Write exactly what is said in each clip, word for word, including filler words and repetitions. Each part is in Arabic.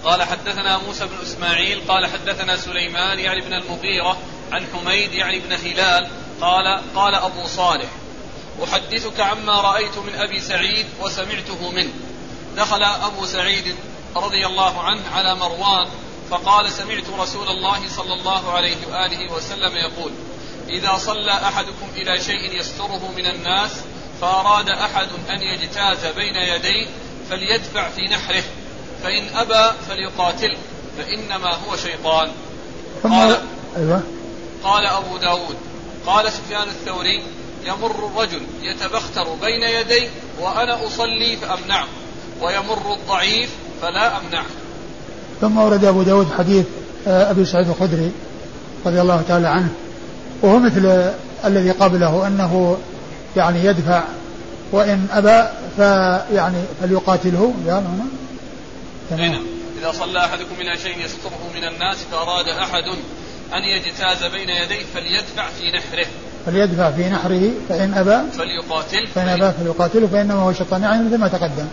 قال حدثنا موسى بن إسماعيل قال حدثنا سليمان يعني بن المغيرة عن حميد يعني بن هلال قال قال أبو صالح أحدثك عما رأيت من أبي سعيد وسمعته منه. دخل أبو سعيد رضي الله عنه على مروان فقال سمعت رسول الله صلى الله عليه وآله وسلم يقول إذا صلى أحدكم إلى شيء يستره من الناس فأراد أحد أن يجتاز بين يديه فليدفع في نحره فإن أبى فليقاتل فإنما هو شيطان. قال, أيوة. قال أبو داود قال سفيان الثوري يمر الرجل يتبختر بين يدي وأنا أصلي فأمنعه ويمر الضعيف فلا أمنعه. ثم ورد أبو داود حديث أبي سعيد الخدري رضي الله تعالى عنه وهو مثل الذي قبله أنه يعني يدفع وإن أبى فيعني فليقاتله. تمام. إذا صلى أحدكم إلى شيء يستره من الناس فأراد أحد أن يجتاز بين يديه فليدفع في نحره فليدفع في نحره فإن أبى فليقاتل فإن أبى فليقاتله فإنما هو شيطان يعني مثل ما تقدم.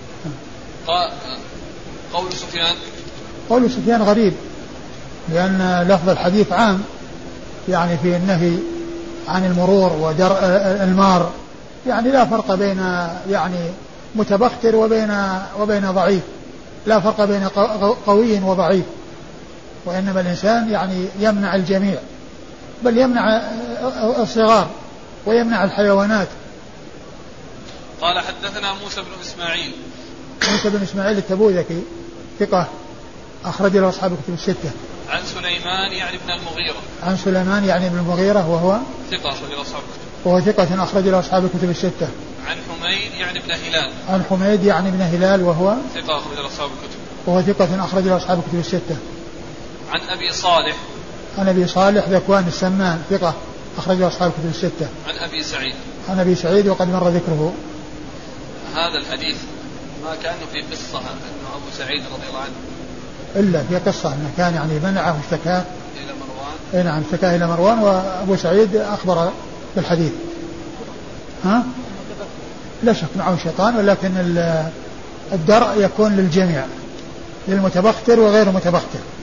قول سفيان قول سفيان غريب لأن لفظ الحديث عام يعني في النهي عن المرور ودرء المار يعني لا فرق بين يعني متبختر وبين وبين ضعيف لا فرق بين قوي وضعيف وإنما الإنسان يعني يمنع الجميع بل يمنع الصغار ويمنع الحيوانات. قال حدثنا موسى بن إسماعيل موسى بن إسماعيل التبوذكي ثقة أخرج له أصحاب الكتب الستة. عن سليمان يعني ابن المغيرة عن سليمان يعني ابن المغيرة وهو ثقة أخرج له أصحاب الكتب وهو ثقة أخرج له أصحاب الكتب الستة. عن حميد يعني ابن هلال عن حميد يعني ابن هلال وهو ثقة أخرج له أصحاب الكتب وهو ثقة أخرج له أصحاب الكتب الستة. عن أبي صالح عن أبي صالح ذكوان السمان ثقة أخرج له أصحاب الكتب الستة. عن أبي سعيد عن أبي سعيد وقد مر ذكره. هذا الحديث ما كأنه في قصة أنه أبو سعيد رضي الله عنه إلا في قصة أنه كان يعني منعه اشتكاه إلى مروان. إيه نعم اشتكاه إلى مروان وأبو سعيد أخبر بالحديث. ها؟ لا شك معه شيطان ولكن الدرء يكون للجميع للمتبختر وغير متبختر.